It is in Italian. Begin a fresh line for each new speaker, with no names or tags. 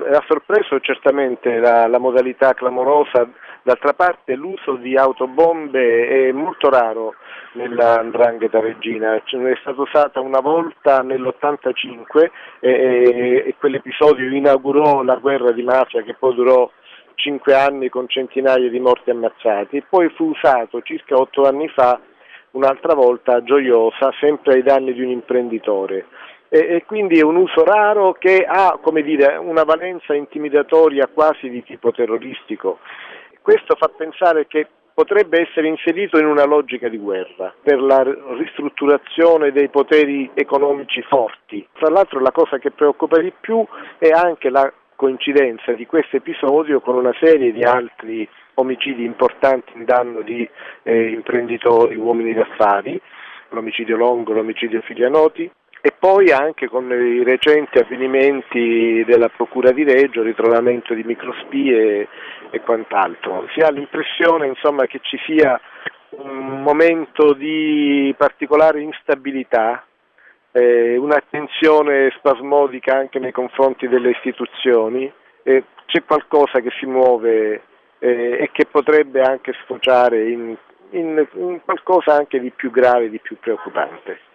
ha sorpreso certamente la modalità clamorosa, d'altra parte l'uso di autobombe è molto raro nella 'ndrangheta reggina, è stata usata una volta nell'85 e quell'episodio inaugurò la guerra di mafia che poi durò 5 anni con centinaia di morti ammazzati, poi fu usato circa 8 anni fa un'altra volta a Gioiosa, sempre ai danni di un imprenditore. E quindi è un uso raro che ha, come dire, una valenza intimidatoria quasi di tipo terroristico. Questo fa pensare che potrebbe essere inserito in una logica di guerra per la ristrutturazione dei poteri economici forti. Tra l'altro la cosa che preoccupa di più è anche la coincidenza di questo episodio con una serie di altri omicidi importanti in danno di imprenditori, uomini d'affari, l'omicidio Longo, l'omicidio Figlianotti, e poi anche con i recenti avvenimenti della Procura di Reggio, ritrovamento di microspie e quant'altro. Si ha l'impressione, insomma, che ci sia un momento di particolare instabilità, una tensione spasmodica anche nei confronti delle istituzioni, c'è qualcosa che si muove e che potrebbe anche sfociare in qualcosa anche di più grave, di più preoccupante.